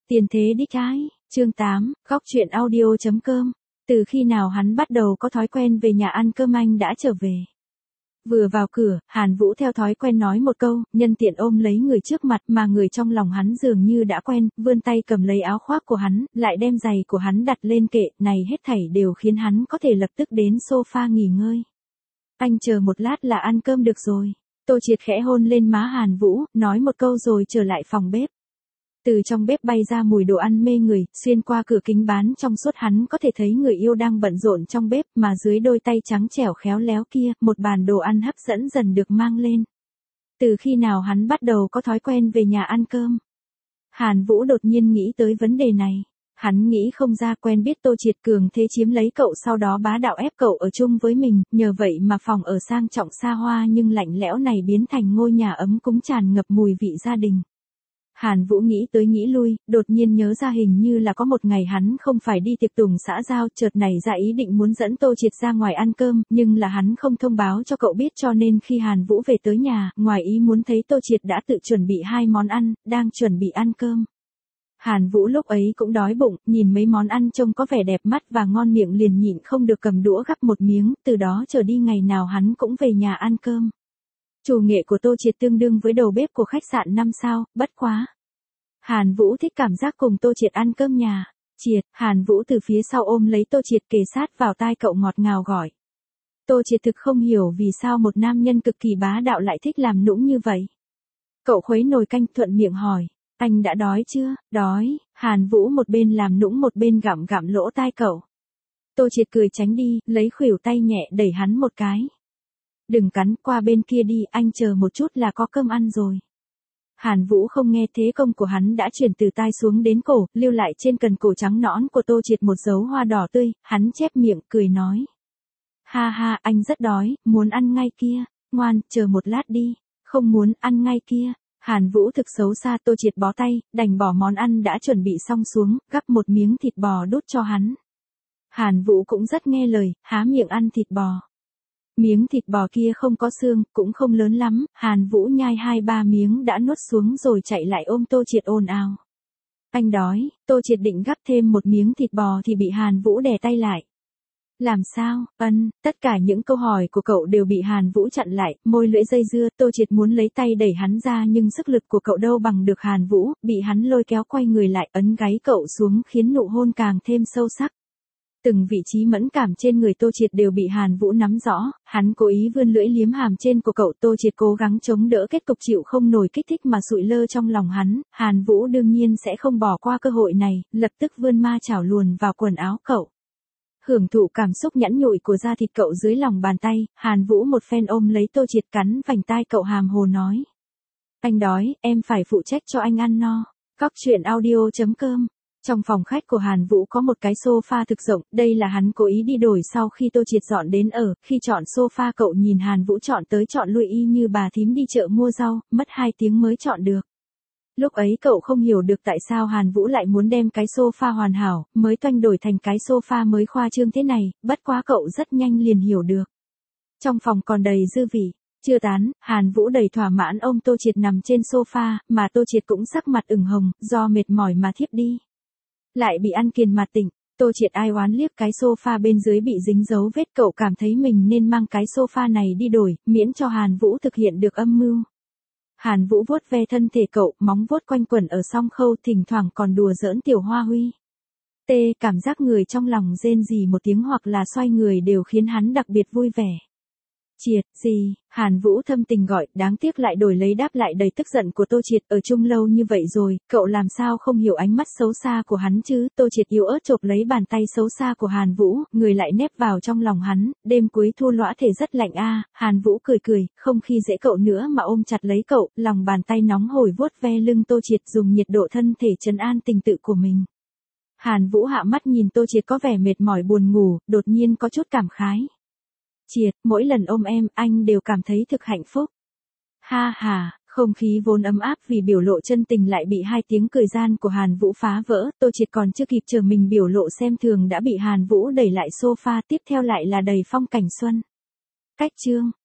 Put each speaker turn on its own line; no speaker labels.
Tiền thế đích ái, chương 8, góc truyện audio.com. Từ khi nào hắn bắt đầu có thói quen về nhà ăn cơm anh đã trở về. Vừa vào cửa, Hàn Vũ theo thói quen nói một câu, nhân tiện ôm lấy người trước mặt mà người trong lòng hắn dường như đã quen, vươn tay cầm lấy áo khoác của hắn, lại đem giày của hắn đặt lên kệ, này hết thảy đều khiến hắn có thể lập tức đến sofa nghỉ ngơi. Anh chờ một lát là ăn cơm được rồi. Tô Triệt khẽ hôn lên má Hàn Vũ, nói một câu rồi trở lại phòng bếp. Từ trong bếp bay ra mùi đồ ăn mê người, xuyên qua cửa kính bán trong suốt hắn có thể thấy người yêu đang bận rộn trong bếp mà dưới đôi tay trắng trẻo khéo léo kia, một bàn đồ ăn hấp dẫn dần được mang lên. Từ khi nào hắn bắt đầu có thói quen về nhà ăn cơm? Hàn Vũ đột nhiên nghĩ tới vấn đề này. Hắn nghĩ không ra quen biết Tô Triệt cường thế chiếm lấy cậu sau đó bá đạo ép cậu ở chung với mình, nhờ vậy mà phòng ở sang trọng xa hoa nhưng lạnh lẽo này biến thành ngôi nhà ấm cúng tràn ngập mùi vị gia đình. Hàn Vũ nghĩ tới nghĩ lui, đột nhiên nhớ ra hình như là có một ngày hắn không phải đi tiệc tùng xã giao, chợt nảy ra ý định muốn dẫn Tô Triệt ra ngoài ăn cơm, nhưng là hắn không thông báo cho cậu biết cho nên khi Hàn Vũ về tới nhà, ngoài ý muốn thấy Tô Triệt đã tự chuẩn bị 2 món ăn, đang chuẩn bị ăn cơm. Hàn Vũ lúc ấy cũng đói bụng, nhìn mấy món ăn trông có vẻ đẹp mắt và ngon miệng liền nhịn không được cầm đũa gắp một miếng, từ đó trở đi ngày nào hắn cũng về nhà ăn cơm. Chủ nghệ của Tô Triệt tương đương với đầu bếp của khách sạn 5 sao, bất quá. Hàn Vũ thích cảm giác cùng Tô Triệt ăn cơm nhà. Triệt, Hàn Vũ từ phía sau ôm lấy Tô Triệt kề sát vào tai cậu ngọt ngào gọi. Tô Triệt thực không hiểu vì sao một nam nhân cực kỳ bá đạo lại thích làm nũng như vậy. Cậu khuấy nồi canh thuận miệng hỏi, anh đã đói chưa? Đói, Hàn Vũ một bên làm nũng một bên gặm gặm lỗ tai cậu. Tô Triệt cười tránh đi, lấy khuỷu tay nhẹ đẩy hắn một cái. Đừng cắn, qua bên kia đi, anh chờ một chút là có cơm ăn rồi. Hàn Vũ không nghe thế công của hắn đã chuyển từ tai xuống đến cổ, lưu lại trên cần cổ trắng nõn của Tô Triệt một dấu hoa đỏ tươi, hắn chép miệng cười nói. Ha ha, anh rất đói, muốn ăn ngay kia, ngoan, chờ một lát đi, không muốn ăn ngay kia. Hàn Vũ thực xấu xa, Tô Triệt bó tay, đành bỏ món ăn đã chuẩn bị xong xuống, gắp một miếng thịt bò đút cho hắn. Hàn Vũ cũng rất nghe lời, há miệng ăn thịt bò. Miếng thịt bò kia không có xương, cũng không lớn lắm, Hàn Vũ nhai 2-3 miếng đã nuốt xuống rồi chạy lại ôm Tô Triệt ồn ào. Anh đói, Tô Triệt định gắp thêm một miếng thịt bò thì bị Hàn Vũ đè tay lại. Làm sao, tất cả những câu hỏi của cậu đều bị Hàn Vũ chặn lại, môi lưỡi dây dưa, Tô Triệt muốn lấy tay đẩy hắn ra nhưng sức lực của cậu đâu bằng được Hàn Vũ, bị hắn lôi kéo quay người lại ấn gáy cậu xuống khiến nụ hôn càng thêm sâu sắc. Từng vị trí mẫn cảm trên người Tô Triệt đều bị Hàn Vũ nắm rõ, hắn cố ý vươn lưỡi liếm hàm trên của cậu, Tô Triệt cố gắng chống đỡ kết cục chịu không nổi kích thích mà sụi lơ trong lòng hắn, Hàn Vũ đương nhiên sẽ không bỏ qua cơ hội này, lập tức vươn ma chảo luồn vào quần áo cậu. Hưởng thụ cảm xúc nhẵn nhụi của da thịt cậu dưới lòng bàn tay, Hàn Vũ một phen ôm lấy Tô Triệt cắn vành tai cậu hàm hồ nói. Anh đói, em phải phụ trách cho anh ăn no. Góc truyện audio.com. Trong phòng khách của Hàn Vũ có một cái sofa thực rộng, đây là hắn cố ý đi đổi sau khi Tô Triệt dọn đến ở, khi chọn sofa cậu nhìn Hàn Vũ chọn tới chọn lui y như bà thím đi chợ mua rau, mất 2 tiếng mới chọn được. Lúc ấy cậu không hiểu được tại sao Hàn Vũ lại muốn đem cái sofa hoàn hảo, mới toanh đổi thành cái sofa mới khoa trương thế này, bất quá cậu rất nhanh liền hiểu được. Trong phòng còn đầy dư vị. Chưa tán, Hàn Vũ đầy thỏa mãn ôm Tô Triệt nằm trên sofa, mà Tô Triệt cũng sắc mặt ửng hồng, do mệt mỏi mà thiếp đi. Lại bị ăn kiền mà tỉnh, Tô Triệt ai oán liếc cái sofa bên dưới bị dính dấu vết, cậu cảm thấy mình nên mang cái sofa này đi đổi, miễn cho Hàn Vũ thực hiện được âm mưu. Hàn Vũ vuốt ve thân thể cậu, móng vuốt quanh quẩn ở song khâu, thỉnh thoảng còn đùa giỡn Tiểu Hoa Huy. Cảm giác người trong lòng rên rỉ một tiếng hoặc là xoay người đều khiến hắn đặc biệt vui vẻ. Triệt, gì? Hàn Vũ thâm tình gọi, đáng tiếc lại đổi lấy đáp lại đầy tức giận của Tô Triệt, ở chung lâu như vậy rồi, cậu làm sao không hiểu ánh mắt xấu xa của hắn chứ? Tô Triệt yếu ớt chộp lấy bàn tay xấu xa của Hàn Vũ, người lại nép vào trong lòng hắn, đêm cuối thu lõa thể rất lạnh a. Hàn Vũ cười cười, không khi dễ cậu nữa mà ôm chặt lấy cậu, lòng bàn tay nóng hổi vuốt ve lưng Tô Triệt dùng nhiệt độ thân thể trấn an tình tự của mình. Hàn Vũ hạ mắt nhìn Tô Triệt có vẻ mệt mỏi buồn ngủ, đột nhiên có chút cảm khái. Triệt, mỗi lần ôm em, anh đều cảm thấy thực hạnh phúc. Ha ha, không khí vốn ấm áp vì biểu lộ chân tình lại bị 2 tiếng cười gian của Hàn Vũ phá vỡ, Tô Triệt còn chưa kịp chờ mình biểu lộ xem thường đã bị Hàn Vũ đẩy lại sofa, tiếp theo lại là đầy phong cảnh xuân. Cách chương.